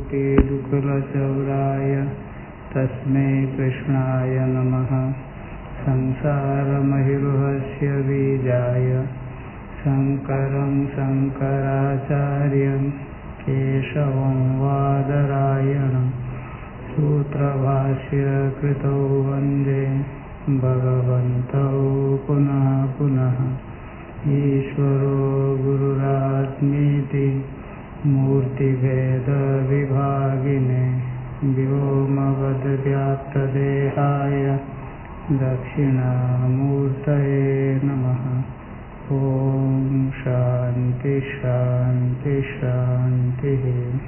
कोटिदुकुलचौराय तस्मै कृष्णाय नमः। संसारमहिरुहस्य बीजाय शङ्करं शङ्कराचार्यं केशवं वादरायणं सूत्रभाष्य कृतौ वन्दे भगवन्तौ पुनः पुनः। ईश्वरो गुरुरात्मेति मूर्तिभेदविभागिने व्योमवद्व्याप्तदेहाय दक्षिणामूर्तये नमः। ॐ शान्ति शान्ति शान्तिः।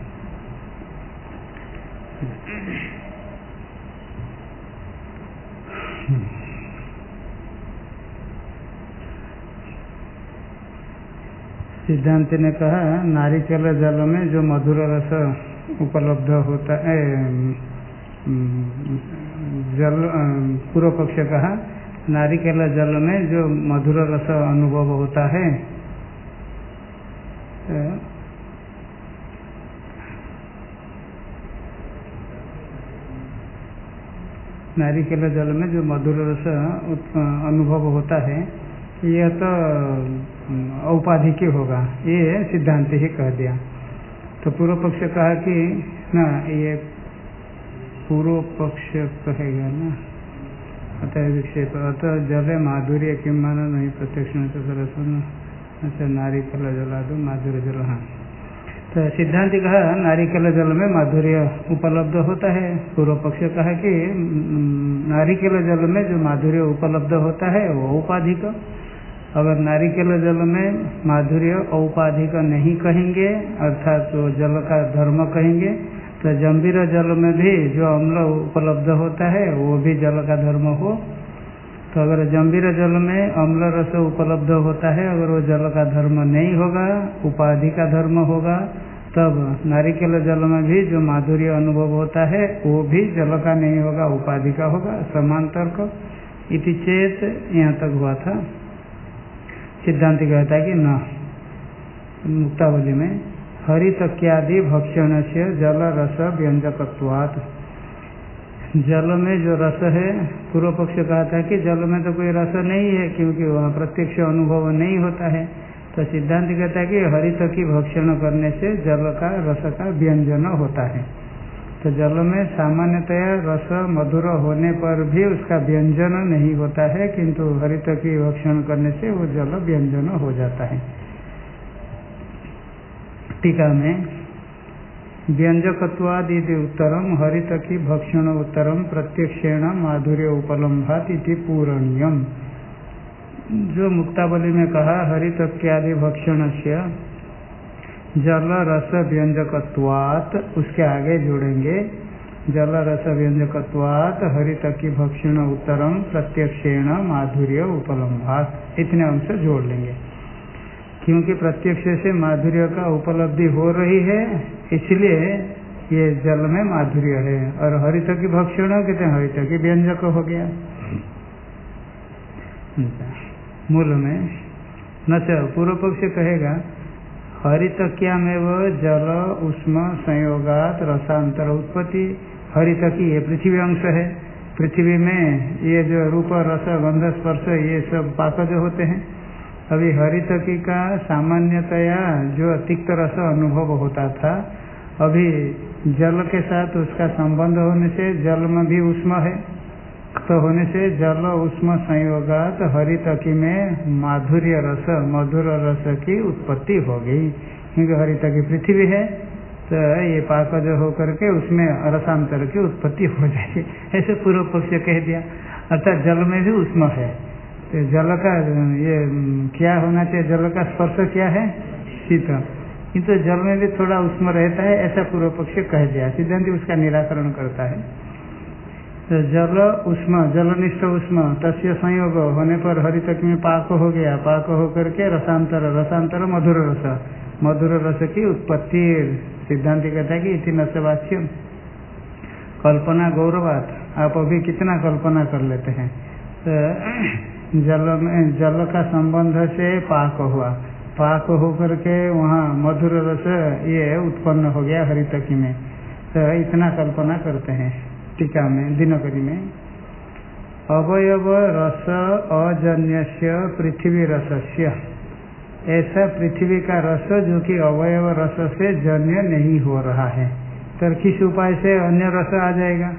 सिद्धांत ने कहा नारिकेल जल में जो मधुर रस उपलब्ध होता है, जल पूर्व पक्ष कहा नारिकेल जल में जो मधुर रस अनुभव होता है, नारिकेल जल में जो मधुर रस अनुभव होता है यह तो औपाधिक होगा, ये सिद्धांत ही कह दिया। तो पूर्व पक्ष कहा कि ना, ये पूर्व पक्ष कहेगा ना, अतः विक्षेप अतः जल माधुर्य किम माना नहीं प्रत्यक्ष सरसन। अच्छा, नारिकेल जला दो माधुर्य जल। हाँ, तो सिद्धांत कहा नारिकेल जल में माधुर्य उपलब्ध होता है। पूर्व पक्ष कहा कि नारिकेल जल में जो माधुर्य उपलब्ध होता है वो औपाधिक। अगर नारिकेल जल में माधुर्य औपाधिक नहीं कहेंगे, अर्थात तो जल का धर्म कहेंगे, तो जंबीर जल में भी जो अम्ल उपलब्ध होता है वो भी जल का धर्म हो। तो अगर जंबीर जल में अम्ल रस उपलब्ध होता है, अगर वो जल का धर्म नहीं होगा, उपाधि का धर्म होगा, तब नारिकेल जल में भी जो माधुर्य अनुभव होता है वो भी जल का नहीं होगा, उपाधि का होगा। समान तर्क इति चेत यहाँ तक हुआ था। सिद्धांत कहता है कि न, मुक्तावली में हरितक्यादि भक्षण से जल रस व्यंजकत्वात्, जल में जो रस है, पूर्व पक्ष कहता है कि जल में तो कोई रस नहीं है क्योंकि वहाँ प्रत्यक्ष अनुभव नहीं होता है। तो सिद्धांत कहता है कि हरित की भक्षण करने से जल का रस का व्यंजन होता है। तो जल में सामान्यतया रस मधुर होने पर भी उसका व्यंजन नहीं होता है, किंतु हरित की भक्षण करने से वो जल व्यंजन हो जाता है। टीका में व्यंजकत्वादि उत्तरम हरित की भक्षण उत्तरम प्रत्यक्षेण माधुर्य उपलम्भात इति पूरणीयम। जो मुक्तावली में कहा हरितक्यादि भक्षण से जल रस व्यंजकत्वात्, उसके आगे जोड़ेंगे जल रस व्यंजकत्वात् हरित की भक्षण उत्तरम प्रत्यक्षेण माधुर्य उपलम्भात, इतने अंश जोड़ लेंगे। क्योंकि प्रत्यक्ष से माधुर्य का उपलब्धि हो रही है, इसलिए ये जल में माधुर्य है। और हरित की भक्षण कहते हैं हरित की व्यंजक हो गया। मूल में न पूर्व पक्ष कहेगा हरितक्या में वो जल उष्म संयोगात रसांतर उत्पत्ति। हरितकी ये पृथ्वी अंश है, पृथ्वी में ये जो रूप रस गंध स्पर्श ये सब पाकज होते हैं। अभी हरितकी का सामान्यतया जो तिक्त रस अनुभव होता था, अभी जल के साथ उसका संबंध होने से जल में भी उष्म है, तो होने से जल उष्म संयोगात हरितकी में माधुर्य रस मधुर रस की उत्पत्ति हो गई। क्योंकि हरितकी पृथ्वी है, तो ये पाकज होकर के उसमें रसांतर की उत्पत्ति हो जाएगी, ऐसे पूर्व पक्ष कह दिया। अर्थात जल में भी उष्म है, तो जल का ये क्या होना चाहिए, जल का स्पर्श क्या है, शीत, किंतु जल में भी थोड़ा उष्म रहता है, ऐसा पूर्व पक्ष कह दिया। सिद्धांत उसका निराकरण करता है। तो जल उष्म जलनिष्ठ उष्म तस्य संयोग होने पर हरितक में पाक हो गया, पाक होकर के रसांतर, रसांतर मधुर रस, मधुर रस की उत्पत्ति। सिद्धांत कहता है कि इति न से वाच्यम कल्पना गौरवात। आप अभी कितना कल्पना कर लेते हैं, तो जल में जल का संबंध से पाक हुआ, पाक होकर के वहाँ मधुर रस ये उत्पन्न हो गया हरितकी में। तो इतना कल्पना करते हैं टीका में दिनकरी में। अवयव रस अजन्यस्य पृथ्वी रसस्य, ऐसा पृथ्वी का रस जो कि अवयव रस से जन्य नहीं हो रहा है, तो किस उपाय से अन्य रस आ जाएगा?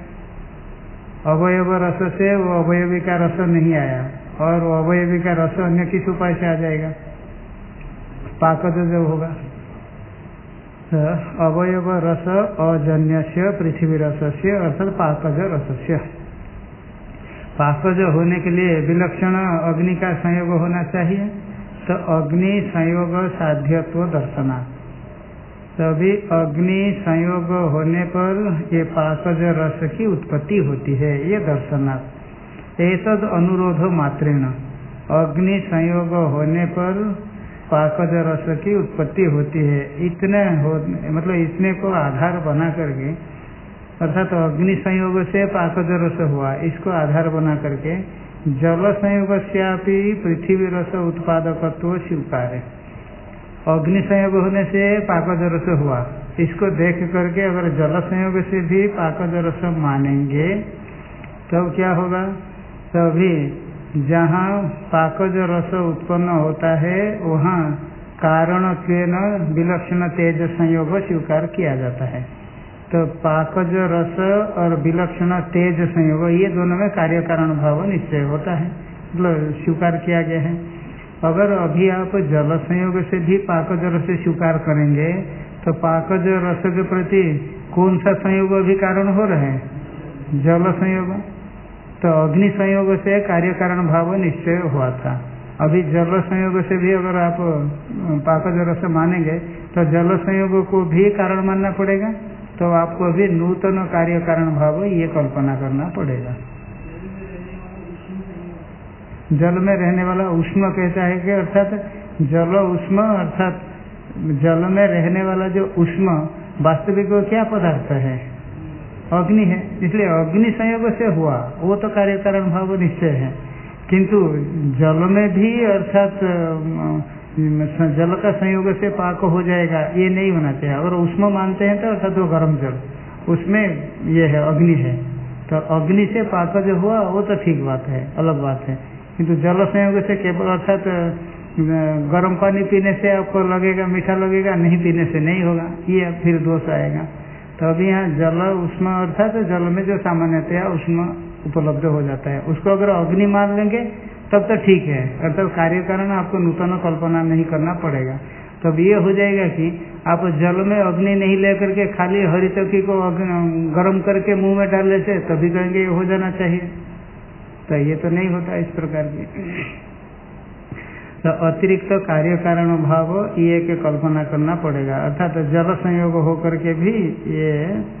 अवयव रस से वो अवयवी का रस नहीं आया, और अवयवी का रस अन्य किस उपाय से आ जाएगा? पाकज जब होगा। तो अवयव रस अजन्यस्य पृथ्वी रसस्य अर्थात पाकज रसस्य। पाकज होने के लिए विलक्षण अग्नि का संयोग होना चाहिए, तो अग्नि संयोग साध्यत्व दर्शनात्, तभी अग्नि संयोग होने पर ये पाकज रस की उत्पत्ति होती है, ये दर्शनात्। एतद अनुरोध मात्रेण, अग्नि संयोग होने पर पाकज रस की उत्पत्ति होती है, इतने मतलब इतने को आधार बना करके, अर्थात अग्नि संयोग से पाकज रस हुआ, इसको आधार बना करके जल संयोग से पृथ्वी रस उत्पादकत्व स्वीकार है। अग्नि संयोग होने से पाकज रस हुआ, इसको देख करके अगर जल संयोग से भी पाकज रस मानेंगे तब क्या होगा? तभी जहाँ पाकज रस उत्पन्न होता है वहाँ कारणत्वेन विलक्षण तेज संयोग स्वीकार किया जाता है। तो पाकज रस और विलक्षण तेज संयोग ये दोनों में कार्य कारण भाव निश्चय होता है, मतलब स्वीकार किया गया है। अगर अभी आप जल संयोग से भी पाकज रस स्वीकार करेंगे तो पाकज रस के प्रति कौन सा संयोग अभी कारण हो रहे हैं? जल संयोग। तो अग्नि संयोग से कार्य कारण भाव निश्चय हुआ था, अभी जल संयोग से भी अगर आप पाकज रस मानेंगे तो जल संयोग को भी कारण मानना पड़ेगा, तो आपको अभी नूतन कार्य कारण भाव ये कल्पना करना पड़ेगा। जल में रहने वाला उष्म कहता है कि अर्थात जल उष्म, अर्थात जल में रहने वाला जो उष्म वास्तविक क्या पदार्थ है? अग्नि है, इसलिए अग्नि संयोग से हुआ वो तो कार्य कारण भाव निश्चय है, किंतु जल में भी अर्थात जल का संयोग से पाक हो जाएगा ये नहीं होना चाहिए। अगर उष्म मानते हैं तो अर्थात वो गर्म जल, उसमें ये है अग्नि है, तो अग्नि से पाक जो हुआ वो तो ठीक बात है, अलग बात है, किंतु जल संयोग से केवल अर्थात गर्म पानी पीने से आपको लगेगा मीठा लगेगा, नहीं पीने से नहीं होगा, ये फिर दोष आएगा। तो अभी यहाँ जल उष्म अर्थात जल में जो सामान्यतया उष्म उपलब्ध हो जाता है उसको अगर अग्नि मान लेंगे तब तो ठीक है, अर्थात कार्य कारण आपको नूतन कल्पना नहीं करना पड़ेगा। तब ये हो जाएगा कि आप जल में अग्नि नहीं लेकर के खाली हरितकी को गर्म करके मुंह में डालने से तभी कहेंगे ये हो जाना चाहिए, तो ये तो नहीं होता इस प्रकार की। तो अतिरिक्त कार्य कारण भाव ये के कल्पना करना पड़ेगा, अर्थात जल संयोग होकर के भी ये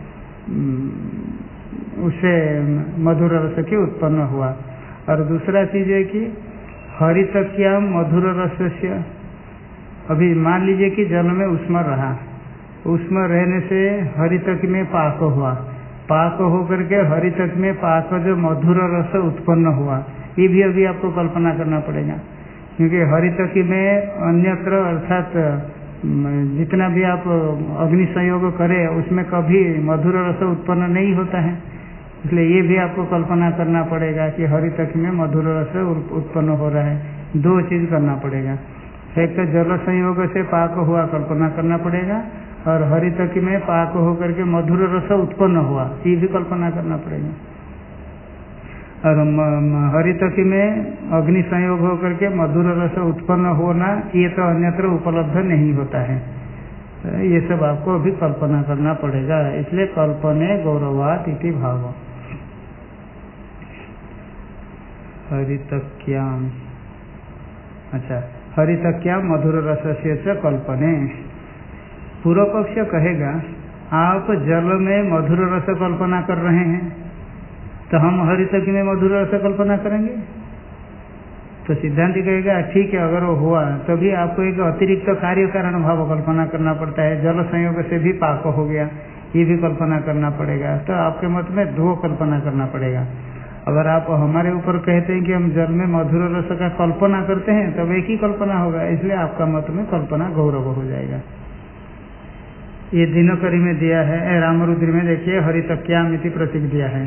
उसे मधुर रस की उत्पन्न हुआ। और दूसरा चीज है कि हरितक्या मधुर रसस्य, अभी मान लीजिए कि जल में उष्म रहा, उष्म रहने से हरितक में पाक हुआ, पाक होकर के हरितक में पाक जो मधुर रस उत्पन्न हुआ, ये भी अभी आपको कल्पना करना पड़ेगा, क्योंकि हरितकी में अन्यत्र अर्थात जितना भी आप अग्नि संयोग करें उसमें कभी मधुर रस उत्पन्न नहीं होता है, इसलिए ये भी आपको कल्पना करना पड़ेगा कि हरितकी में मधुर रस उत्पन्न हो रहा है। दो चीज करना पड़ेगा, एक तो जल संयोग से पाक हुआ कल्पना करना पड़ेगा, और हरितकी में पाक होकर के मधुर रस उत्पन्न हुआ ये भी कल्पना करना पड़ेगा। और हरितकी में अग्नि संयोग होकर के मधुर रस उत्पन्न होना ये तो अन्यत्र उपलब्ध नहीं होता है, ये सब आपको अभी कल्पना करना पड़ेगा, इसलिए कल्पने गौरवात इति भाव। हरितक्याम, अच्छा, हरितक्याम मधुर रस से कल्पने। पूर्व पक्ष कहेगा आप जल में मधुर रस कल्पना कर रहे हैं तो हम हरितकी में मधुर रस कल्पना करेंगे, तो सिद्धांति कहेगा ठीक है, अगर वो हुआ तभी आपको एक अतिरिक्त कार्य कारण भाव कल्पना करना पड़ता है, जल संयोग से भी पाक हो गया ये भी कल्पना करना पड़ेगा, तो आपके मत में दो कल्पना करना पड़ेगा। अगर आप हमारे ऊपर कहते हैं कि हम जल में मधुर रस का कल्पना करते हैं तब एक ही कल्पना होगा, इसलिए आपका मत में कल्पना गौरव हो जाएगा। ये दिनकरी में दिया है, रामरुद्री में देखिए हरितक्याम इति प्रतीक दिया है।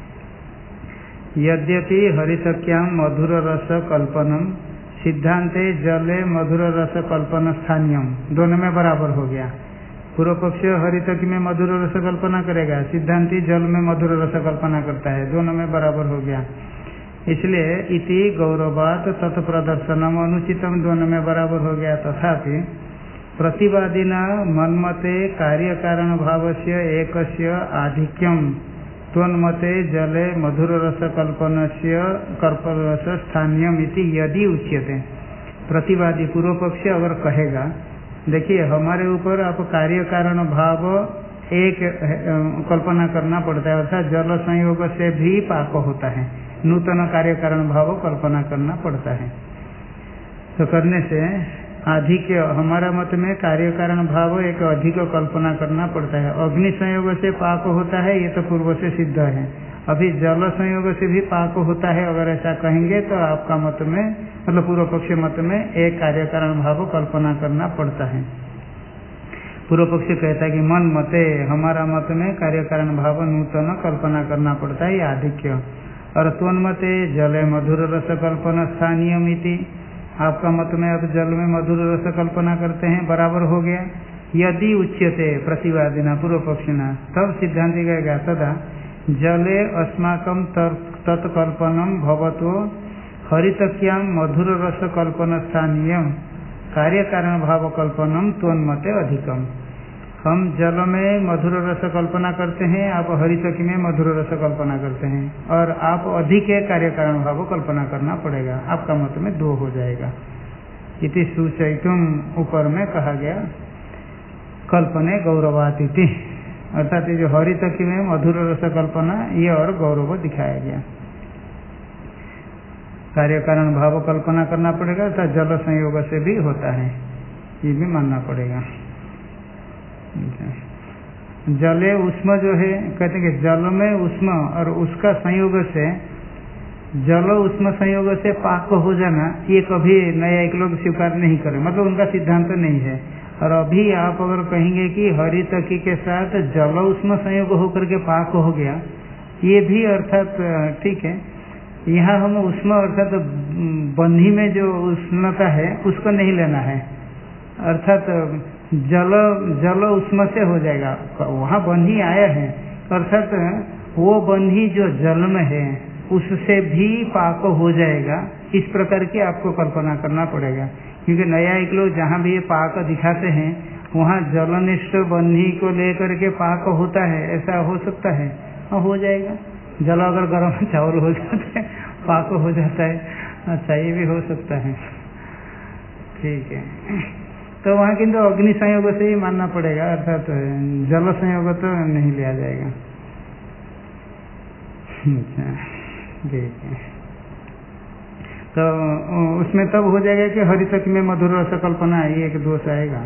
यद्यपि हरितक्याम मधुर रस कल्पनम सिद्धांते जले मधुर रस कल्पन स्थानीयम, दोनों में बराबर हो गया। पूर्व पक्ष हरितकी में मधुर रस कल्पना करेगा, सिद्धांति जल में मधुर रस कल्पना करता है, दोनों में बराबर हो गया। इसलिए इति गौरवात तत्प्रदर्शनम अनुचितम, दोनों में बराबर हो गया। तथापि प्रतिवादिना मन्मते कार्य कारण भावस्य एकस्य आधिक्यम त्वन्मते जले मधुर रस कल्पनस्य कल्परस स्थानीयम इति यदि उच्यते। प्रतिवादी पूर्व पक्ष अगर कहेगा देखिए हमारे ऊपर आप कार्य कारण भाव एक कल्पना करना पड़ता है, अर्थात जल संयोग से भी पाक होता है, नूतन कार्य कारण भाव कल्पना करना पड़ता है। तो करने से अधिक हमारा मत में कार्य कारण भाव एक अधिक कल्पना करना पड़ता है। अग्नि संयोग से पाक होता है ये तो पूर्व से सिद्ध है, अभी जल संयोग से भी पाक होता है अगर ऐसा कहेंगे तो आपका मत में मतलब पूर्व पक्ष मत में एक कार्य कारण भाव कल्पना करना पड़ता है। पूर्व पक्ष कहता है कि मन मते, हमारा मत में कार्य कारण भाव नूतन कल्पना करना पड़ता है, ये आधिक्य। और त्वन्मते जले मधुर रस कल्पना स्थानीय मिति, आपका मत में अब जल में मधुर रस कल्पना करते हैं, बराबर हो गया। यदि उच्यते प्रतिवादिना पूर्व पक्षिना, तब सिद्धांति कहेगा तदा जले अस्माकं तत्कल्पनम भवतो हरितक्याम मधुर रस कल्पना स्थानीय कार्य कारण भाव कल्पनम त्वन्मते अधिकम। हम जल में मधुर रस कल्पना करते हैं, आप हरितकी में मधुर रस कल्पना करते हैं, और आप अधिक कार्य कारण भाव कल्पना करना पड़ेगा, आपका मत में दो हो जाएगा। इति सूचयितुम ऊपर में कहा गया कल्पने गौरवातिथि, अर्थात ये जो हरितकी में मधुर रस कल्पना ये और गौरव दिखाया गया। कार्य कारण भाव कल्पना करना पड़ेगा अर्थात जल संयोग से भी होता है, ये भी मानना पड़ेगा। जले उष्म जो है कहते हैं कि जल में उष्म और उसका संयोग से जल उष्म संयोग से पाक हो जाना ये कभी नया एक लोग स्वीकार नहीं करे, मतलब उनका सिद्धांत नहीं है। और अभी आप अगर कहेंगे कि हरितकी के साथ जल उष्म संयोग होकर के पाक हो गया, ये भी अर्थात ठीक है। यहाँ हम उष्म अर्थात बन्ही में जो उष्णता है उसको नहीं लेना है, अर्थात जल उष्म से हो जाएगा। वहाँ बन्ही आया है अर्थात वो बन्ही जो जल में है उससे भी पाक हो जाएगा, इस प्रकार की आपको कल्पना करना पड़ेगा। क्योंकि नया एक लोग जहाँ भी ये पाक दिखाते हैं वहाँ जलनिष्ठ बन्ही को लेकर के पाक होता है, ऐसा हो सकता है? हाँ हो जाएगा। जल अगर गर्म चावल हो जाता है पाक हो जाता है, अच्छा ये भी हो सकता है, ठीक है। तो वहाँ किंतु अग्नि संयोग से ही मानना पड़ेगा, अर्थात जल संयोग तो नहीं लिया जाएगा। ठीक है, तो उसमें तब हो जाएगा कि हरितक में मधुर रस कल्पना है, ये एक दोष आएगा।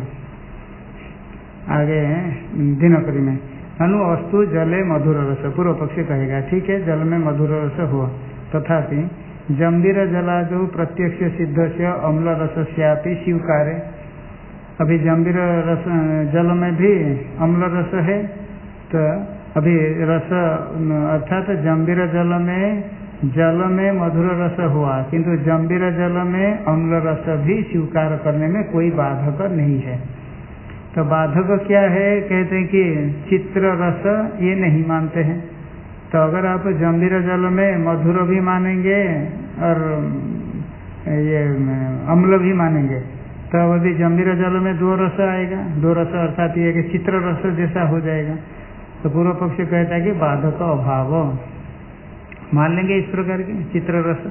आगे दिनकरी में अनु अस्तु जले मधुर रस, पूर्व पक्षी कहेगा ठीक है जल में मधुर रस हुआ, तथापि जम्बीर जलादो प्रत्यक्ष सिद्ध से अम्ल रस श्यापी स्वीकारे। अभी जम्बीर रस जल में भी अम्ल रस है, तो अभी रस अर्थात जम्बीर जल में मधुर रस हुआ, किंतु जम्बीर जल में अम्ल रस भी स्वीकार करने में कोई बाधक नहीं है। तो बाधक क्या है? कहते हैं कि चित्र रस ये नहीं मानते हैं। तो अगर आप जम्बीर जल में मधुर भी मानेंगे और ये अम्ल भी मानेंगे, तो अभी जम्बीर जल में दो रस आएगा, दो रस अर्थात ये कि चित्र रस जैसा हो जाएगा। तो पूर्व पक्ष कहता है कि बाधक अभाव मान लेंगे इस प्रकार के चित्र रस।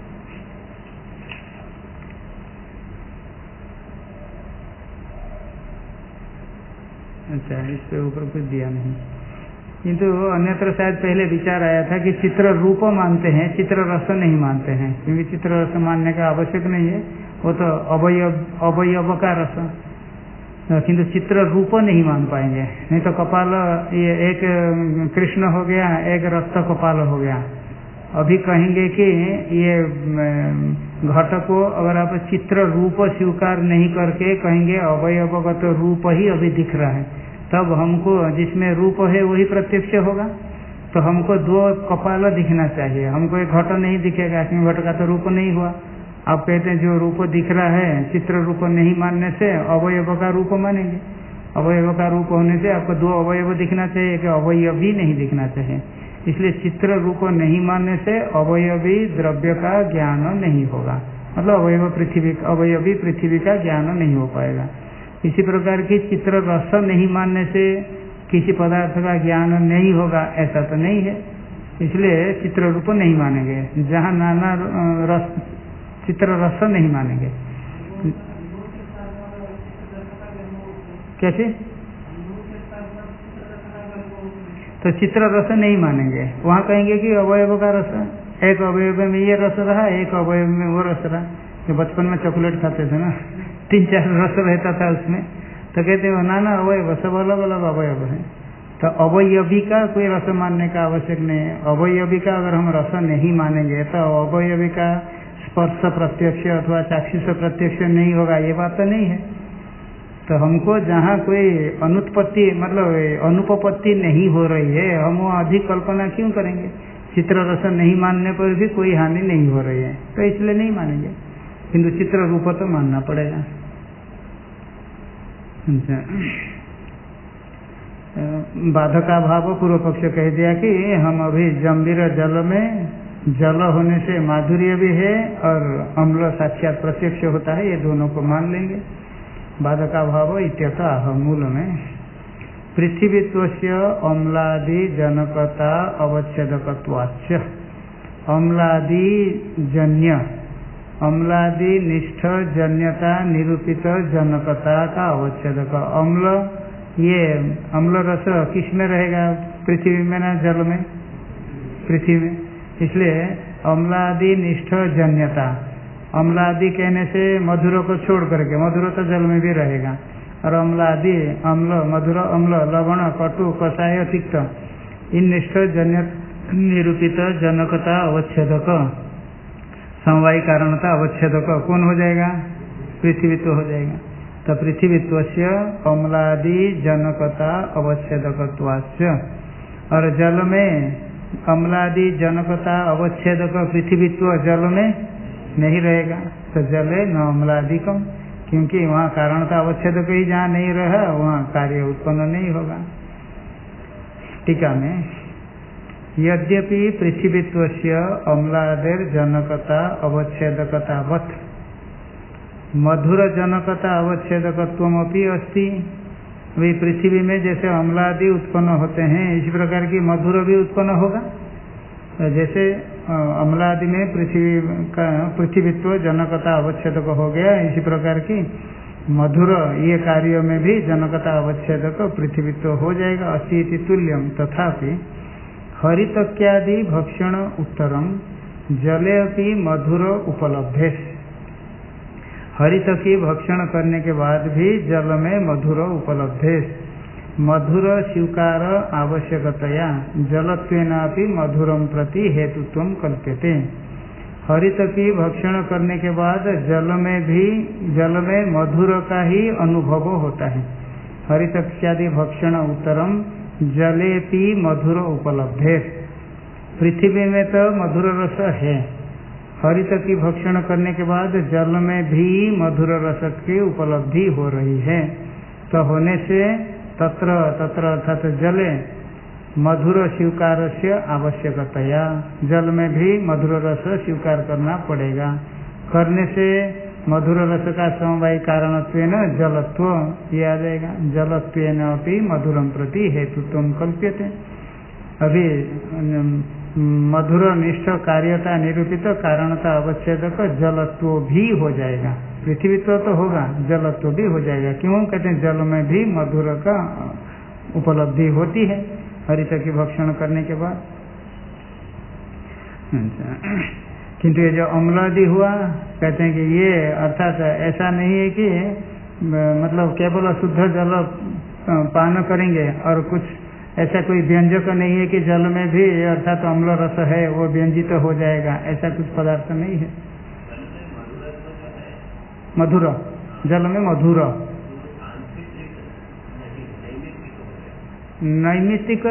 अच्छा, इस पे ऊपर कुछ दिया नहीं, किंतु अन्यत्र शायद पहले विचार आया था कि चित्र रूप मानते हैं, चित्र रस नहीं मानते हैं, क्योंकि चित्र रस मानने का आवश्यक नहीं है, वो तो अवयव का रस, किंतु चित्र रूप नहीं मान पाएंगे। नहीं तो कपाल ये एक कृष्ण हो गया, एक रक्त कपाल हो गया। अभी कहेंगे कि ये घट को अगर आप चित्र रूप स्वीकार नहीं करके कहेंगे अवयवगत रूप ही अभी दिख रहा है, तब हमको जिसमें रूप है वही प्रत्यक्ष होगा। तो हमको दो कपाल दिखना चाहिए, हमको एक घट नहीं दिखेगा, क्योंकि घट का तो रूप नहीं हुआ। आप कहते हैं जो रूप दिख रहा है चित्र रूप नहीं मानने से अवयव का रूप मानेंगे। अवयव का रूप होने से आपको दो अवयव दिखना चाहिए कि अवयवी नहीं दिखना चाहिए। इसलिए चित्र रूप नहीं मानने से अवयवी द्रव्य का ज्ञान नहीं होगा, मतलब अवयवी पृथ्वी का ज्ञान नहीं हो पाएगा। इसी प्रकार की चित्र रस नहीं मानने से किसी पदार्थ का ज्ञान नहीं होगा, ऐसा तो नहीं है। इसलिए चित्र रूप नहीं मानेंगे, जहाँ नाना रस चित्र रस नहीं मानेंगे। कैसे? तो चित्र रस नहीं मानेंगे, वहाँ कहेंगे कि अवयव का रस, एक अवयव में ये रस रहा, एक अवयव में वो रस रहा। जो बचपन में चॉकलेट खाते थे ना, 3-4 रस रहता था उसमें, तो कहते हो नाना अवयव, सब अलग अलग अवयव है। तो अवयवी का कोई रस मानने का आवश्यक नहीं है। अवयवी का अगर हम रस नहीं मानेंगे तो अवयवी का स्पर्श प्रत्यक्ष अथवा चाक्षुष प्रत्यक्ष नहीं होगा, ये बात तो नहीं है। तो हमको जहाँ कोई अनुत्पत्ति मतलब अनुपपत्ति नहीं हो रही है, हम वो अधिक कल्पना क्यों करेंगे? चित्र रस नहीं मानने पर भी कोई हानि नहीं हो रही है, तो इसलिए नहीं मानेंगे, किंतु चित्र रूप तो मानना पड़ेगा। बाधका भाव पूर्व पक्ष कह दिया कि हम अभी जंबीर जल में जल होने से माधुर्य भी है और अम्ल साक्षात प्रत्यक्ष होता है, ये दोनों को मान लेंगे। बाधका भाव इत्यतः मूल में पृथ्वीत्वस्य अम्लादि जनकता अवच्छेदकत्वाच्च, अम्लादि जन्य अम्लादि निष्ठ जन्यता निरूपित जनकता का अवच्छेदक। अम्ल, ये अम्ल रस किस में रहेगा? पृथ्वी में ना जल में? पृथ्वी में। इसलिए अम्लादि निष्ठ जन्यता, अम्लादि कहने से मधुर को छोड़ करके, मधुर तो जल में भी रहेगा, और अम्लादि अम्ल मधुर अम्ल लवण कटु कषाय तिक्त, इन निष्ठ जन्य निरूपित जनकता अवच्छेदक समवायी कारणता अवच्छेदक कौन हो जाएगा? पृथ्वीत्व हो जाएगा। तो पृथ्वीत्वस्य अम्लादि जनकता अवच्छेदकत्वाच्च, और जल में अम्लादि जनकता अवच्छेदक पृथ्वीत्व जल में नहीं रहेगा, तो जले न अम्लादिकम, क्योंकि वहाँ कारणता अवच्छेदक ही जहाँ नहीं रहा वहाँ कार्य उत्पन्न नहीं होगा। टीका में यद्यपि पृथ्वीत्वस्य अम्लादेर जनकता अवच्छेदकतावत् मधुर जनकता अवच्छेदकत्वमपि अस्ति। वे पृथ्वी में जैसे अम्लादि उत्पन्न होते हैं इसी प्रकार की मधुर भी उत्पन्न होगा। जैसे अम्लादि में पृथ्वीत्व जनकता अवच्छेदक हो गया, इसी प्रकार की मधुर ये कार्य में भी जनकता अवच्छेदक पृथ्वीत्व हो जाएगा। अस्ति तुल्यम तथापि हरितक्यादि भक्षण उत्तरम जले अपि मधुर उपलब्धे। हरित की भक्षण करने के बाद भी जल में मधुर उपलब्धे। मधुर स्वीकार आवश्यकतया जलत्वेनापि मधुरम प्रति हेतुत्वम कल्प्यते। हरित की भक्षण करने के बाद जल में मधुर का ही अनुभव होता है। हरितक्यादि भक्षण उत्तरम जलेपि मधुर उपलब्धे। पृथ्वी में तो मधुर रस है, हरित की भक्षण करने के बाद जल में भी मधुर रस की उपलब्धि हो रही है। तो होने से तत्र अर्थात जले मधुर स्वीकार से आवश्यकतया, जल में भी मधुर रस स्वीकार करना पड़ेगा। करने से मधुर रस का समवायी कारणत्वेन जलत्व ये आ जाएगा। जलत्वेन अपि मधुरम प्रति हेतुत्वम कल्प्यते। अभी मधुर निष्ठ कार्यता निरूपित कारणता अवच्छेदक जलत्व भी हो जाएगा। पृथ्वीत्व तो होगा, जलत्व भी हो जाएगा। क्यों कहते हैं? जल में भी मधुर का उपलब्धि होती है हरित की भक्षण करने के बाद। किंतु ये जो अम्लादि हुआ, कहते हैं कि ये अर्थात ऐसा नहीं है कि मतलब केवल शुद्ध जल पान करेंगे और कुछ ऐसा कोई व्यंजक नहीं है कि जल में भी अर्थात अम्ल रस है वो व्यंजित हो जाएगा, ऐसा कुछ पदार्थ नहीं है। मधुर, जल में मधुर नैमित्तिक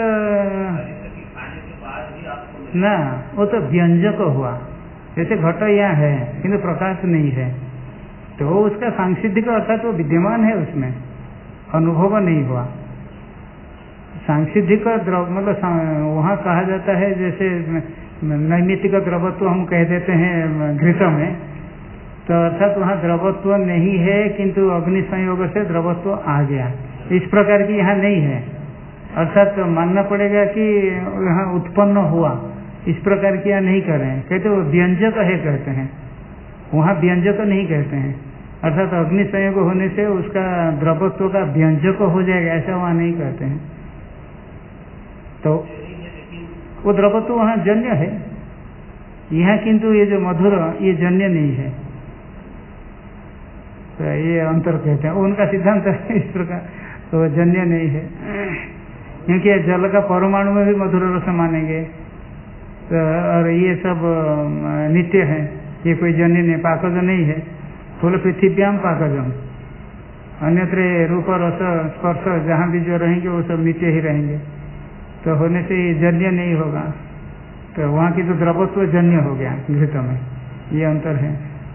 ना, वो तो व्यंजक हुआ, जैसे घट यहाँ है किंतु प्रकाश नहीं है, तो उसका सांसिधिक अर्थात वो विद्यमान है, उसमें अनुभव नहीं हुआ। सांसिधिक द्रव मतलब वहाँ कहा जाता है, जैसे नैमित्तिक द्रवत्व हम कह देते हैं घृत में, तो अर्थात वहाँ द्रवत्व नहीं है किंतु अग्नि संयोग से द्रवत्व आ गया, इस प्रकार की यहाँ नहीं है। अर्थात तो मानना पड़ेगा कि यहाँ उत्पन्न हुआ, इस प्रकार की यहाँ नहीं कर रहे हैं, कहते वो व्यंजक है कहते हैं, वहाँ व्यंजक नहीं कहते हैं। अर्थात अग्नि संयोग होने से उसका द्रवत्व का व्यंजक हो जाएगा, ऐसा वहाँ नहीं कहते हैं। तो वो द्रवत्व वहाँ जन्य है, यहाँ किंतु ये जो मधुर ये जन्य नहीं है, तो ये अंतर कहते हैं। उनका सिद्धांत है इस प्रकार, तो जन्य नहीं है, क्योंकि जल का परमाणु में भी मधुर रस मानेंगे, तो और ये सब नित्य है, ये कोई जन्य नहीं, पाकज नहीं है। बोले पृथ्व्याम पाकजम, अन्यत्र रूप रस स्पर्श जहाँ भी जो रहेंगे वो सब नित्य ही रहेंगे, तो होने से ये जन्य नहीं होगा, तो वहाँ की तो द्रवत्व जन्य हो गया घृत में, ये अंतर है।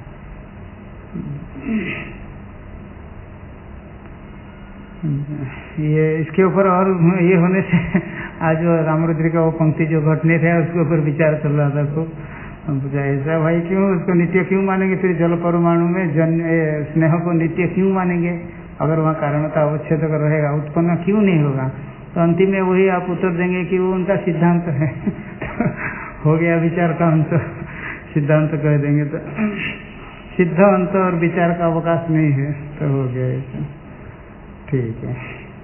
ये इसके ऊपर और ये होने से आज रामरुद्र का वो पंक्ति जो घटने थे उसके ऊपर विचार चल रहा था, तो हम पूछा ऐसा भाई क्यों उसको नित्य क्यों मानेंगे, फिर जल परमाणु में स्नेह को नित्य क्यों मानेंगे, अगर वहाँ कारणता अवच्छेद रहेगा उत्पन्न क्यों नहीं होगा। तो अंतिम में वही आप उत्तर देंगे कि वो उनका सिद्धांत है हो गया विचार का अंत, सिद्धांत कह देंगे तो सिद्ध अंत और विचार का अवकाश नहीं है, तो हो गया ऐसा। ठीक है,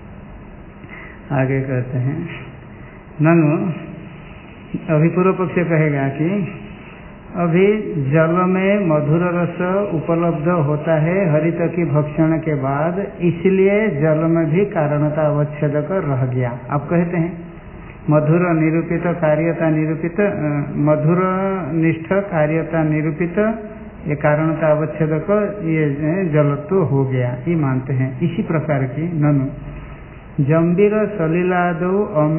आगे कहते हैं ननु, अभी पूर्व पक्ष कहेगा कि अभी जल में मधुर रस उपलब्ध होता है हरित की भक्षण के बाद, इसलिए जल में भी कारणता अवच्छेदक रह गया। आप कहते हैं मधुर निरूपित कार्यता निरूपित, मधुर निष्ठ कार्यता निरूपित, ये कारणता अवच्छेदक ये जलत्व हो गया, ये मानते हैं। इसी प्रकार की ननु जम्बीर सलिलादौ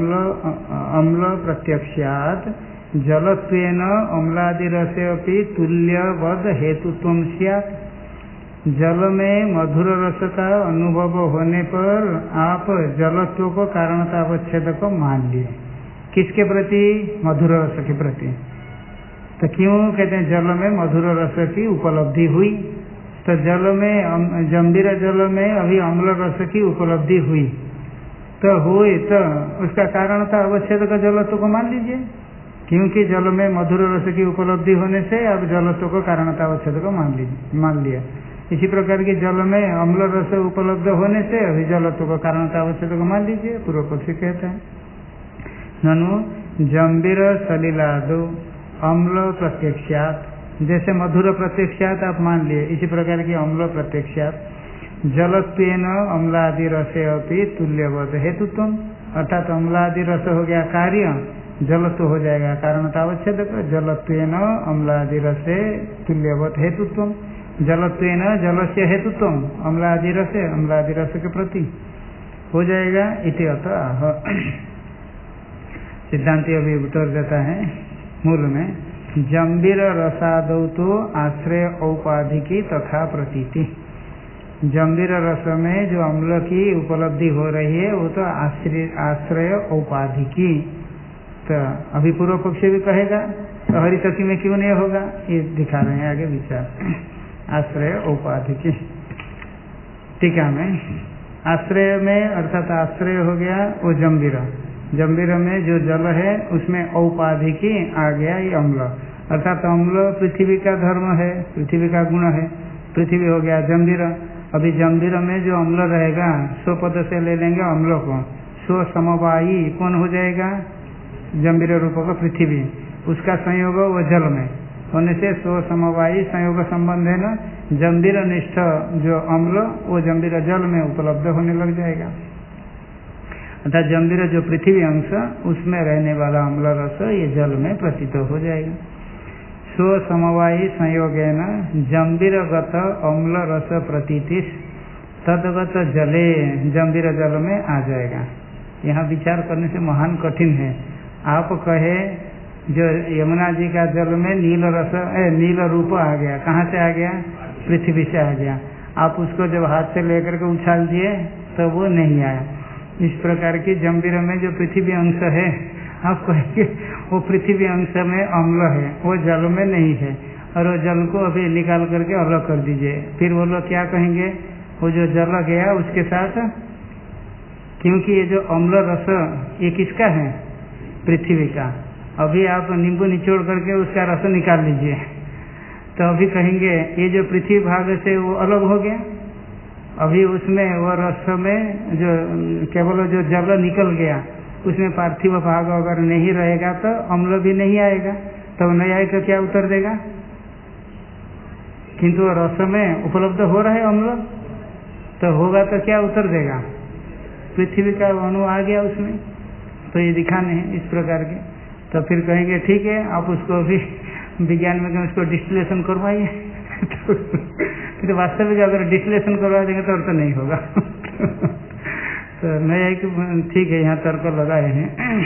अम्ल प्रत्यक्षात् जलत्वेन अम्लादिरसे अपि तुल्यवद हेतुत्वं स्यात्। जल में मधुर रस का अनुभव होने पर आप जलत्व को कारणता अवच्छेद को मान लिए, किसके प्रति, मधुर रस के प्रति। तो क्यों कहते हैं जल में मधुर रस की उपलब्धि हुई, तो जल में जम्बीर जल में अभी अम्ल रस की उपलब्धि हुई, तो हुई तो उसका कारणता अवच्छेद का जलत्व को मान लीजिए, क्योंकि जल में मधुर रस की उपलब्धि होने से अब जलत्व को कारणता अवच्छेद को मान लिया। इसी प्रकार की जल में अम्ल रस उपलब्ध होने से अभी जलत्व को कारणता अवच्छेद को मान लीजिए। पूर्व पक्षी कहते हैं ननु जम्बीर सलिलादो अम्ल प्रत्यक्षात, जैसे मधुर प्रत्यक्षात आप मान लिए, इसी प्रकार की अम्ल प्रत्यक्षात जलत्वेन अम्लादि रसे अपि तुल्यवत हेतुत्वम, अर्थात अम्लादि रस हो गया कार्य, जलत्व हो जाएगा कारणता अवच्छेद, जलत्वेन अम्लादि रसे तुल्यवत हेतुत्वम, जलत्वेन जलस्य हेतुत्वम अम्लादि रसे, अम्लादि रस के प्रति हो जाएगा। इति अतः सिद्धांति अभी उत्तर देता है मूल में, जम्बीर रसादौ तो आश्रय औपाधिकी तथा प्रतीति। जम्बीर रस में जो अम्ल की उपलब्धि हो रही है वो तो आश्रय औपाधिकी, तो अभी पूर्व पक्ष भी कहेगा तो हरितकी में क्यों नहीं होगा, ये दिखा रहे हैं आगे विचार। आश्रय औपाधिकी टीका में, आश्रय में अर्थात आश्रय हो गया वो जम्बीर, जम्बीर में जो जल है उसमें औपाधिकी आ गया ये अम्ल, अर्थात अम्ल पृथ्वी का धर्म है, पृथ्वी का गुण है, पृथ्वी हो गया जम्बीर। अभी जम्बीर में जो अम्ल रहेगा स्वपद से ले लेंगे अम्ल को, स्व समवायी कौन हो जाएगा, जम्बीर रूप का पृथ्वी, उसका संयोग वो जल में होने से स्व समवायी संयोग संबंध है ना, जम्बीर निष्ठ जो अम्ल वो जम्बीर जल में उपलब्ध होने लग जाएगा। अर्थात जम्बीर जो पृथ्वी अंश उसमें रहने वाला अम्ल रस ये जल में प्रतीत हो जाएगा। स्व समवायी संयोगेन जम्बीरगत अम्ल रस प्रतीति तदगत जले, जम्बीर जल में आ जाएगा। यहाँ विचार करने से महान कठिन है। आप कहे जो यमुना जी का जल में नील रस नील रूप आ गया, कहाँ से आ गया? पृथ्वी से आ गया। आप उसको जब हाथ से लेकर के उछाल दिए तो वो नहीं आया। इस प्रकार की जम्बीर में जो पृथ्वी अंश है, आप कहेंगे वो पृथ्वी अंश में अम्ल है, वो जल में नहीं है, और वो जल को अभी निकाल करके अलग कर दीजिए। फिर वो लोग क्या कहेंगे? वो जो जल गया उसके साथ, क्योंकि ये जो अम्ल रस ये किसका है? पृथ्वी का। अभी आप नींबू निचोड़ करके उसका रस निकाल लीजिए तो अभी कहेंगे ये जो पृथ्वी भाग से वो अलग हो गया। अभी उसमें वो रस में जो केवल जो जल निकल गया उसमें पार्थिव भाग अगर नहीं रहेगा तो अम्ल भी नहीं आएगा, तो नहीं आएगा तो क्या उत्तर देगा? किंतु रस में उपलब्ध हो रहा है अम्ल, तो होगा तो क्या उत्तर देगा? पृथ्वी का अणु आ गया उसमें, तो ये दिखाने हैं इस प्रकार के। तो फिर कहेंगे ठीक है, आप उसको भी विज्ञान में उसको डिस्टिलेशन करवाइए तो वास्तविक अगर डिस्टिलेशन करवा देंगे तो अर्थ नहीं होगा तो नहीं, ठीक है, यहाँ तर्क लगाए हैं।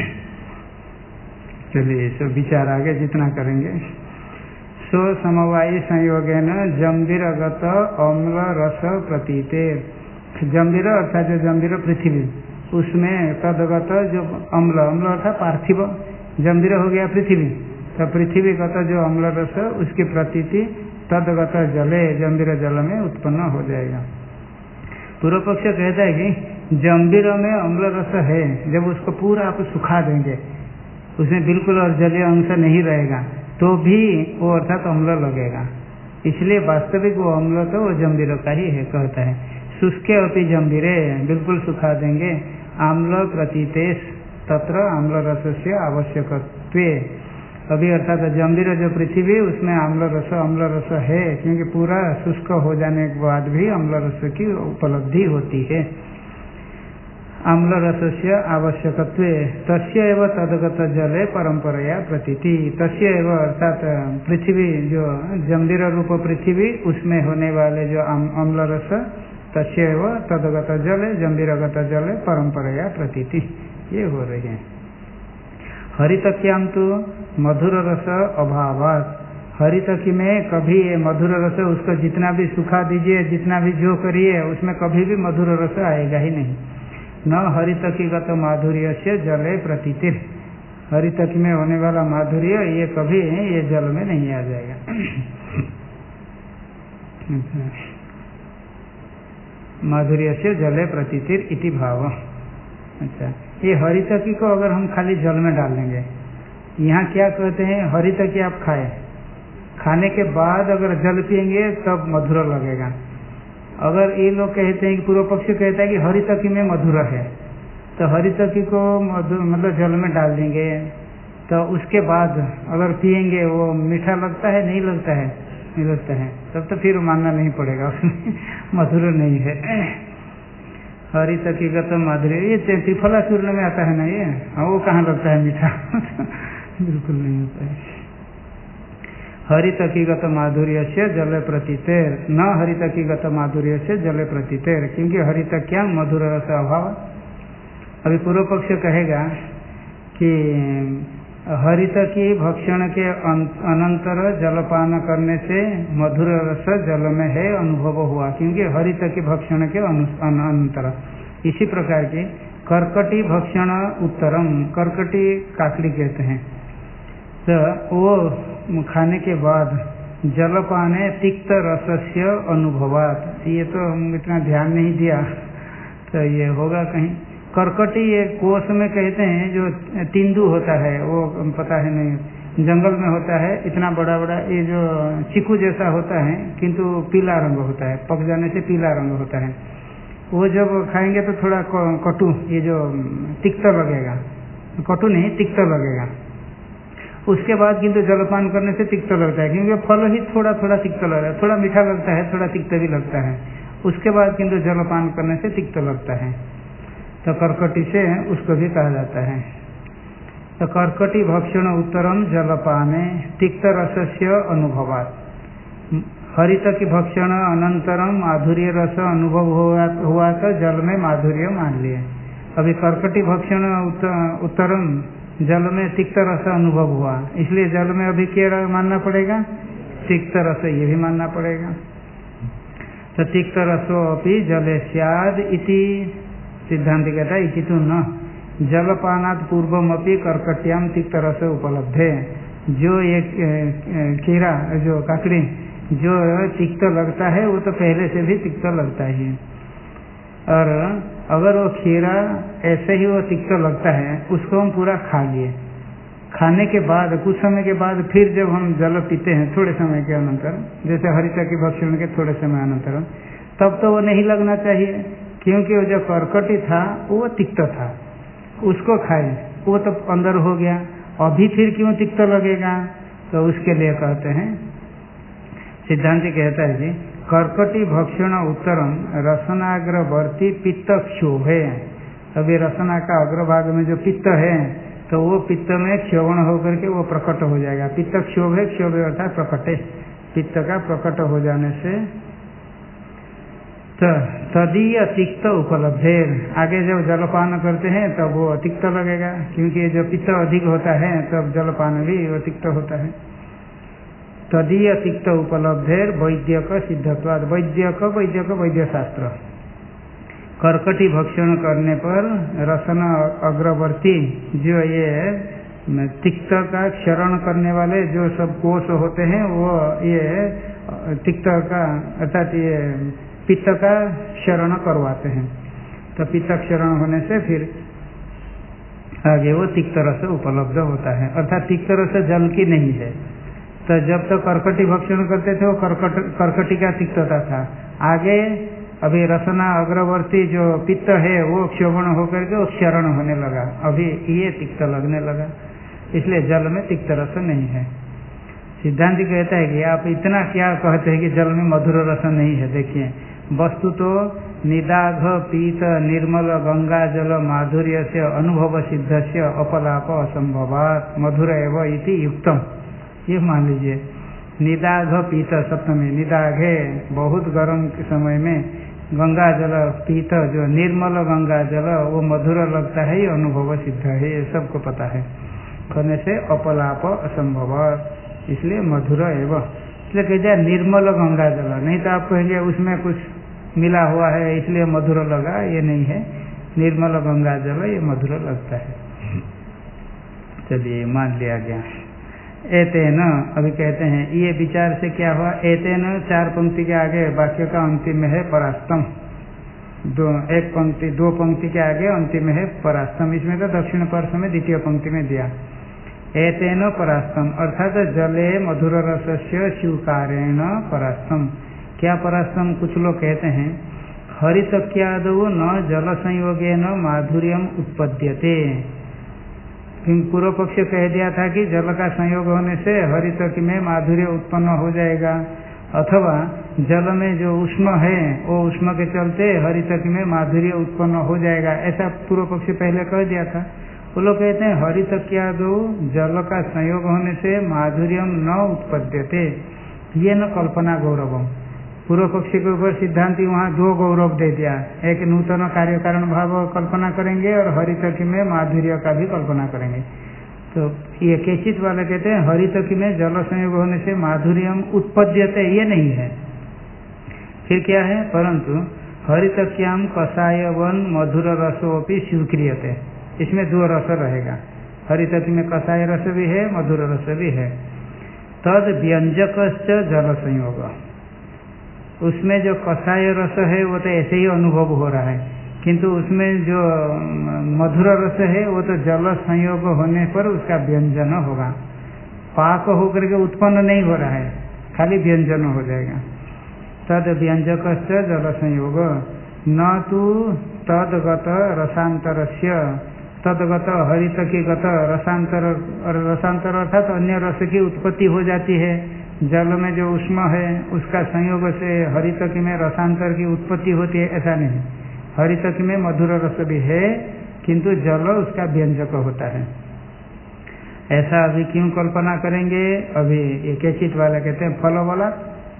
चलिए सब विचार आगे जितना करेंगे। सो समवायी संयोगेन जम्बीरगत अम्ल रस प्रतीते, जम्बीर अर्थात जो जम्बीर पृथ्वी, उसमें तदगत जो अम्ल, अम्ल अर्थात पार्थिव, जम्बीर हो गया पृथ्वी, तो पृथ्वीगत जो अम्ल रस उसकी प्रतीति तदगत जले, जम्बीर जल में उत्पन्न हो जाएगा। पूर्व पक्ष कहता है कि जम्बीर में अम्ल रस है, जब उसको पूरा आप सुखा देंगे, उसमें बिल्कुल और जलीय अंश नहीं रहेगा, तो भी वो अर्थात अम्ल लगेगा। इसलिए वास्तविक वो अम्ल तो वो जम्बीर का ही है, कहता है। शुष्के अपि जम्बीरे, बिल्कुल सुखा देंगे, आम्ल प्रतीतेश तत्र आम्ल रस से आवश्यकत्वे। अभी अर्थात जम्बीर जो पृथ्वी उसमें अम्ल रस है, क्योंकि पूरा शुष्क हो जाने के बाद भी अम्ल रस की उपलब्धि होती है। आम्ल रस से आवश्यकत्वे तस्य एव तदगत जले परंपरया प्रतीति, तस्य एव अर्थात पृथ्वी जो जम्बीर रूप पृथ्वी उसमें होने वाले जो अम्ल रस, तस्य एव तदगत जले जम्बीरगत जले परंपरया प्रतीति, ये हो रही है। हरितक्याम तो मधुर रस अभावात, हरितकी में कभी ये मधुर रस, उसको जितना भी सुखा दीजिए, जितना भी जो करिए, उसमें कभी भी मधुर रस आएगा ही नहीं। न हरितकीगत माधुर्य से जले प्रतीतिर, हरितकी में होने वाला माधुर्य ये कभी ये जल में नहीं आ जाएगा। माधुर्य से जले प्रतीतिर इति भाव। अच्छा, ये हरितकी को अगर हम खाली जल में डाल देंगे, यहाँ क्या कहते हैं? हरितकी आप खाए, खाने के बाद अगर जल पिएंगे तब मधुर लगेगा। अगर ये लोग कहते हैं कि पूर्व पक्ष कहता है कि हरितकी में मधुर है, तो हरितकी को मतलब जल में डाल देंगे, तो उसके बाद अगर पिएंगे वो मीठा लगता है? नहीं लगता है? नहीं लगता है, तब तो फिर मानना नहीं पड़ेगा, मधुर नहीं है। हरितकीगत माधुर्य, ये त्रिफला चूर्ण में आता है ना ये, वो कहाँ लगता है मीठा बिल्कुल नहीं होता है। हरितकीगत माधुर्य से जल प्रतीतेर, न हरितकीगत माधुर्य से जल प्रतीतेर, क्योंकि हरितक्या मधुर रस अभाव। अभी पूर्व पक्ष कहेगा कि हरितकी भक्षण के अनंतर जलपान करने से मधुर रस जल में है अनुभव हुआ, क्योंकि हरितकी भक्षण के अनंतर। इसी प्रकार की कर्कटी भक्षण उत्तरम, कर्कटी काकड़ी कहते हैं, तो वो खाने के बाद जलपाने तिक्त रसस्य अनुभवात, ये तो हम इतना ध्यान नहीं दिया, तो ये होगा कहीं। कर्कटी ये कोष में कहते हैं जो तिंदु होता है, वो पता है नहीं, जंगल में होता है, इतना बड़ा बड़ा, ये जो चीकू जैसा होता है किंतु पीला रंग होता है, पक जाने से पीला रंग होता है। वो जब खाएंगे तो थोड़ा कटु, ये जो तिक्त लगेगा, कटु नहीं तिक्त लगेगा। उसके बाद किंतु जलपान करने से तिक्त लगता है, क्योंकि फल ही थोड़ा थोड़ा तिक्त लगता है, थोड़ा मीठा लगता है, थोड़ा तिक्त भी लगता है। उसके बाद किंतु जलपान करने से तिक्त लगता है, तो कर्कटी से उसको भी कहा जाता है। तो कर्कटी भक्षण उत्तरम जलपाने तिक्त रसस्य अनुभवात, हरित की भक्षण अनंतरम माधुर्य रस अनुभव हुआ तो जल में माधुर्य मान लिए। अभी कर्कटी भक्षण उत्तरम जल में तिक्त रस अनुभव हुआ, इसलिए जल में अभी क्या मानना पड़ेगा? तिक्त रस, ये भी मानना पड़ेगा। तो तिक्त रसो अपि जले स्याद इति सिद्धांत कहता है इति तो न जलपानात् पूर्वम अपि कर्कट्याम तिक्त रस उपलब्धे। जो एक कीड़ा, जो काकड़ी जो तिक्त लगता है वो तो पहले से भी तिक्त लगता ही है, और अगर वो खीरा ऐसे ही वो तिक्त लगता है उसको हम पूरा खा लिए, खाने के बाद कुछ समय के बाद फिर जब हम जल पीते हैं थोड़े समय के अनंतर, जैसे हरिता की भक्षण के थोड़े समय अनंतर, तब तो वो नहीं लगना चाहिए, क्योंकि वो जो कर्कटी था वो तिक्त था, उसको खाए वो तो अंदर हो गया, अभी फिर क्यों तिक्त लगेगा? तो उसके लिए कहते हैं, सिद्धांत कहता है जी कर्कटी भक्षण उत्तरम रसनाग्रवर्ती पित्त क्षोभे। अभी रसना का अग्रभाग में जो पित्त है तो वो पित्त में क्षोभण होकर के वो प्रकट हो जाएगा। पित्त क्षोभे, क्षोभे अर्थात प्रकटे, पित्त का प्रकट हो जाने से तदीय तिक्त उपलब्धे। आगे जब जलपान करते हैं तब वो अतिक्त लगेगा, क्योंकि जब पित्त अधिक होता है तब जलपान भी अतिक्त होता है। तदीय तिक्त उपलब्धेर वैद्यक सिद्धत्वाद। वैद्यक वैद्य शास्त्र, कर्कटी भक्षण करने पर रसन अग्रवर्ती जो ये तिक्त का क्षरण करने वाले जो सब कोष होते हैं वो ये तिक्त का अर्थात ये पित्त का क्षरण करवाते हैं। तो पित्त क्षरण होने से फिर आगे वो तिक्त रस उपलब्ध होता है, अर्थात तिक्त रस जल की नहीं है। तो जब तक कर्कटी भक्षण करते थे वो कर्कटी का तिक्तता था, आगे अभी रसना अग्रवर्ती जो पित्त है वो क्षोभण होकर के वो क्षरण होने लगा, अभी ये तिक्त लगने लगा, इसलिए जल में तिक्त रस नहीं है। सिद्धांत कहता है कि आप इतना क्या कहते हैं कि जल में मधुर रस नहीं है। देखिए वस्तु तो निदाघ पीत निर्मल गंगा जल माधुर्य से अनुभव सिद्ध से अपलाप असंभवात मधुर एवं इति युक्तम। ये मान लीजिए निदाघ पीत सप्तमी, निदाघ है बहुत गर्म के समय में गंगा जल, पीत जो निर्मल गंगा जल वो मधुर लगता है, ये अनुभव सिद्ध है, ये सबको पता है। करने से अपलाप असंभव, इसलिए मधुर एवं, इसलिए कहते हैं निर्मल गंगा जल। नहीं तो आप कहेंगे उसमें कुछ मिला हुआ है इसलिए मधुर लगा, ये नहीं है, निर्मल गंगा जल ये मधुर लगता है। चलिए मान लिया गया। एतेन अभी कहते हैं ये विचार से क्या हुआ? एतेन 4 पंक्ति के आगे वाक्य का अंतिम में है परास्तम, दो पंक्ति के आगे अंतिम में है परास्तम, इसमें तो दक्षिण पार्श्व में द्वितीय पंक्ति में दिया एतेन परास्तम, अर्थात जले मधुर रसस्य स्वीकारेण परास्तम। क्या परास्तम? कुछ लोग कहते हैं हरितक्यादौ न जल संयोगेन माधुर्यम उत्पद्यते। पूर्व पक्ष कह दिया था कि जल का संयोग होने से हरितक में माधुर्य उत्पन्न हो जाएगा, अथवा जल में जो उष्ण है वो उष्ण के चलते हरितक में माधुर्य उत्पन्न हो जाएगा, ऐसा पूर्व पक्ष पहले कह दिया था। वो लोग कहते हैं हरितक्यादौ जल का संयोग होने से माधुर्यम न उत्पद्यते, ये न कल्पना गौरवम। पूर्व पक्षी के ऊपर सिद्धांति वहाँ 2 गौरव दे दिया, एक नूतन कार्य कारण भाव कल्पना करेंगे और हरितकी में माधुर्य का भी कल्पना करेंगे। तो ये केचित वाले कहते हैं हरितकी में जल संयोग होने से माधुर्यम उत्पद्यते, ये नहीं है। फिर क्या है? परंतु हरितक्याम कषायवन मधुर रसोपि स्वीक्रियते, इसमें 2 रस रहेगा, हरितकी में कषाय रस भी है मधुर रस भी है। तद व्यंजकश्च जल संयोग, उसमें जो कषाय रस है वो तो ऐसे ही अनुभव हो रहा है, किंतु उसमें जो मधुर रस है वो तो जल संयोग होने पर उसका व्यंजन होगा, पाक होकर के उत्पन्न नहीं हो रहा है, खाली व्यंजन हो जाएगा। तद व्यंजकश्च जल संयोग न तो तदगत रसांतरस्य, तदगत हरितकीगत रसांतर, रसांतर अर्थात अन्य रस की उत्पत्ति हो जाती है। जल में जो उष्मा है उसका संयोग से हरितकी में रसांतर की उत्पत्ति होती है, ऐसा नहीं। हरितकी में मधुर रस भी है किंतु जल उसका व्यंजक होता है, ऐसा अभी क्यों कल्पना करेंगे? अभी ये केचित वाला कहते हैं फल वाला,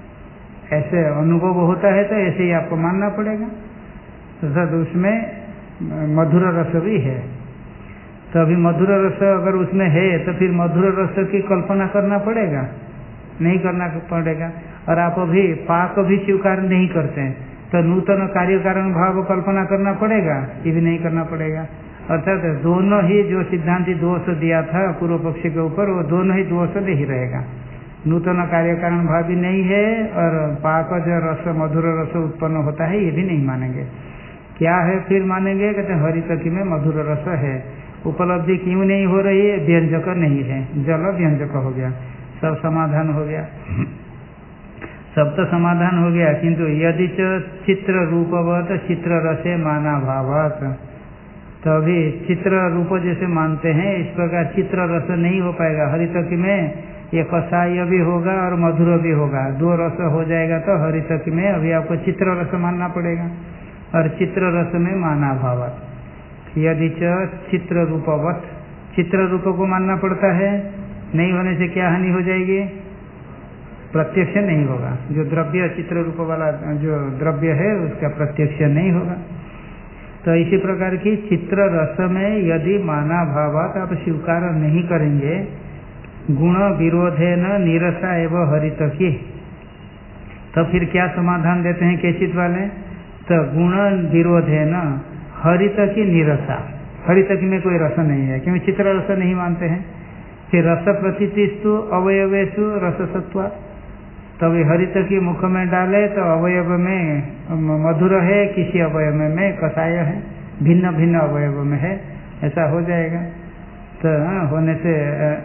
ऐसे अनुभव होता है तो ऐसे ही आपको मानना पड़ेगा। तो उसमें मधुर रस भी है। तो अभी मधुर रस अगर उसमें है तो फिर मधुर रस की कल्पना करना पड़ेगा, नहीं करना पड़ेगा। और आप अभी पाक भी स्वीकार नहीं करते हैं तो नूतन कार्य कारण भाव कल्पना करना पड़ेगा, ये भी नहीं करना पड़ेगा। अर्थात दोनों ही जो सिद्धांति दोष दिया था पूर्व पक्ष के ऊपर, वो दोनों ही दोष ले ही रहेगा। नूतन कार्य कारण भाव भी नहीं है और पाक जो रस मधुर रस उत्पन्न होता है ये भी नहीं मानेंगे। क्या है फिर मानेंगे? कहते हैं हरितकी में मधुर रस है। उपलब्धि क्यों नहीं हो रही है? व्यंजक नहीं है, जल व्यंजक हो गया, सब समाधान हो गया। सब तो समाधान हो गया, किंतु यदि चित्र रूपवत चित्र रसे माना भावत, तो अभी चित्र रूप जैसे मानते हैं इस प्रकार चित्र रस नहीं हो पाएगा। हरितकी में ये कषाय भी होगा और मधुर भी होगा, दो रस हो जाएगा। तो हरितकी में अभी आपको चित्र रस मानना पड़ेगा और चित्र रस में माना भावत। यदि चित्र रूपवत, चित्र रूप को मानना पड़ता है, नहीं होने से क्या हानि हो जाएगी? प्रत्यक्ष नहीं होगा। जो द्रव्य चित्र रूप वाला जो द्रव्य है उसका प्रत्यक्ष नहीं होगा। तो इसी प्रकार की चित्र रस में यदि माना भावात आप स्वीकार नहीं करेंगे, गुण विरोधे न निरसा एवं हरितकी, तो फिर क्या समाधान देते हैं केचित वाले? तो गुण विरोधे न हरितकी निरसा, हरितकी में कोई रस नहीं है क्योंकि चित्र रस नहीं मानते हैं। फिर रस प्रतीतिस्तु अवयवेशु रससत्वा, तभी हरितकी मुख में डाले तो अवयव में मधुर है, किसी अवयव में कषाय है, भिन्न भिन्न अवयव में है, ऐसा हो जाएगा। तो होने से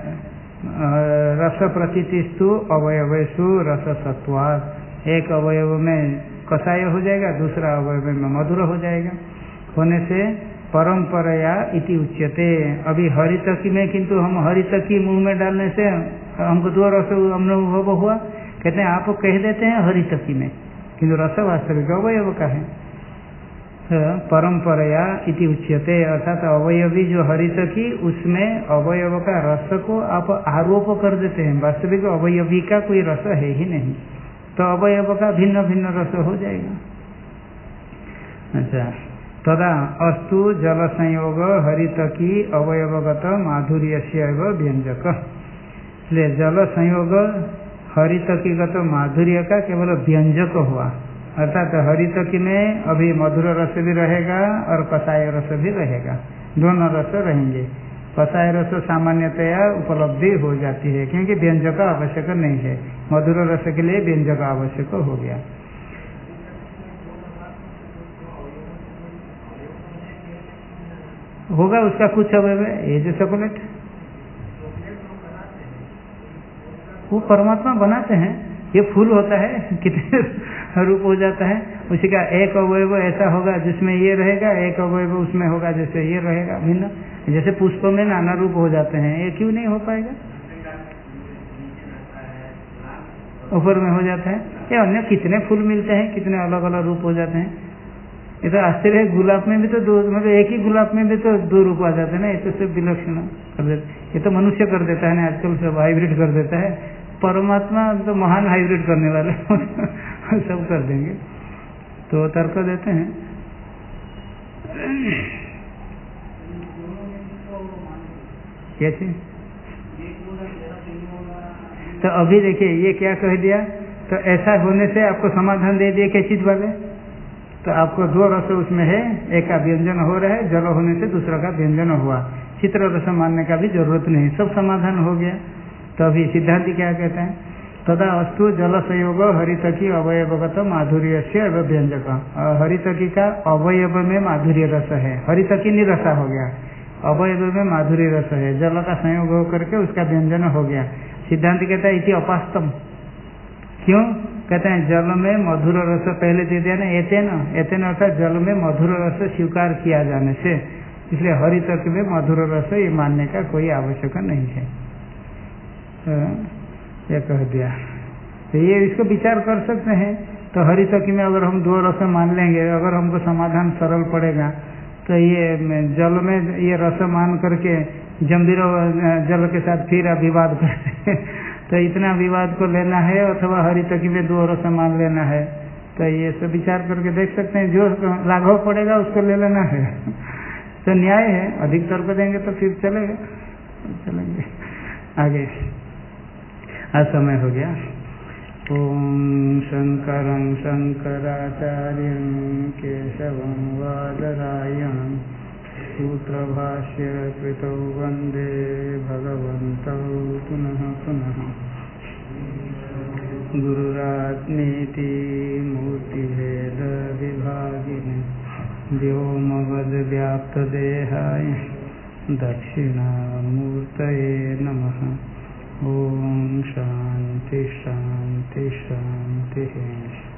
रस प्रतीतिस्तु अवयवेशु रससत्वात्, एक अवयव में कषाय हो जाएगा, दूसरा अवयव में मधुर हो जाएगा। होने से परंपराया इति उच्यते। अभी हरितकी में किंतु हम हरितकी मुंह में डालने से हमको दो रस अनुभव हुआ, कहते हैं आप कह देते हैं हरितकी में, किंतु रस वास्तविक अवयव का है। तो परंपराया इति उच्यते, अर्थात अवयवी जो हरितकी उसमें अवयव का रस को आप आरोप कर देते हैं, वास्तविक अवयवी का कोई रस है ही नहीं, तो अवयव का भिन्न भिन्न रस हो जाएगा। अच्छा, तदा अस्तु जल संयोग हरितकी अवयवगत माधुर्यस्य व्यंजक। इसलिए जल संयोग हरितकीगत माधुर्य का केवल व्यंजक हुआ, अर्थात हरितकी में अभी मधुर रस भी रहेगा और कषाय रस भी रहेगा, दोनों रस रहेंगे। कषाय रस सामान्यतया उपलब्धि हो जाती है क्योंकि व्यंजक आवश्यक नहीं है, मधुर रस के लिए व्यंजक आवश्यक हो गया। होगा उसका कुछ अवयव है, ये जो चॉकलेट वो परमात्मा बनाते हैं, ये फूल होता है कितने रूप हो जाता है, उसी का एक अवयव ऐसा होगा जिसमें ये रहेगा, एक अवयव उसमें होगा जैसे ये रहेगा भिन्न। जैसे पुष्प में नाना रूप हो जाते हैं, ये क्यों नहीं हो पाएगा? ऊपर में हो जाता है, ये अन्य कितने फूल मिलते हैं, कितने अलग अलग रूप हो जाते हैं। ये तो आश्चर्य है, गुलाब में भी तो दो, मतलब एक ही गुलाब में भी तो दो रूप आ जाते हैं ना, ये तो सब विलक्षण कर देते, ये तो मनुष्य कर देता है ना, आजकल सब हाइब्रिड कर देता है। परमात्मा तो महान हाइब्रिड करने वाले सब कर देंगे, तो तर्क देते हैं। कैसे? तो अभी देखिए ये क्या कह दिया, तो ऐसा होने से आपको समाधान दे दिए कैचित वाले, तो आपको दो रस उसमें है, एक का व्यंजन हो रहा है, जल होने से दूसरा का व्यंजन हुआ, चित्र रस मानने का भी जरूरत नहीं, सब समाधान हो गया। तो अभी सिद्धांति क्या कहते हैं? तदा अस्तु जल संयोग हरितकी अवयवगत माधुर्य से व्यंजक। हरितकी का अवयव में माधुर्य रस है, हरितकी निरसा हो गया, अवयव में माधुर्य रस है, जल का संयोग होकर के उसका व्यंजन हो गया। सिद्धांत कहता है इति अपास्तम, क्यों? कहते हैं जल में मधुर रस पहले दे दिया ना, एतेन अर्थात जल में मधुर रस स्वीकार किया जाने से, इसलिए हरितकी में मधुर रस ये मानने का कोई आवश्यक नहीं है, ये कह दिया। तो ये इसको विचार कर सकते हैं। तो हरितकी में अगर हम दो रस मान लेंगे, अगर हमको समाधान सरल पड़ेगा, तो ये जल में ये रस मान करके जम्बीर जल के साथ फिर विवाद करते तो इतना विवाद को लेना है, अथवा हरितकी में दो रस मान लेना है, तो ये सब विचार करके देख सकते हैं, जो लाघव पड़ेगा उसको ले लेना है। तो न्याय है, अधिक तर्क देंगे तो फिर चलेंगे आगे। आज समय हो गया। ओम शंकरं शंकराचार्यं केशवं वादरायणं सूत्रभाष्य कृतौ वन्दे भगवन्तौ पुनः पुनः। गुरुरात्मेति मूर्तिभेद विभागिने व्योमवद्व्याप्तदेहाय दक्षिणामूर्तये नमः। ओम शांति शांति शांति।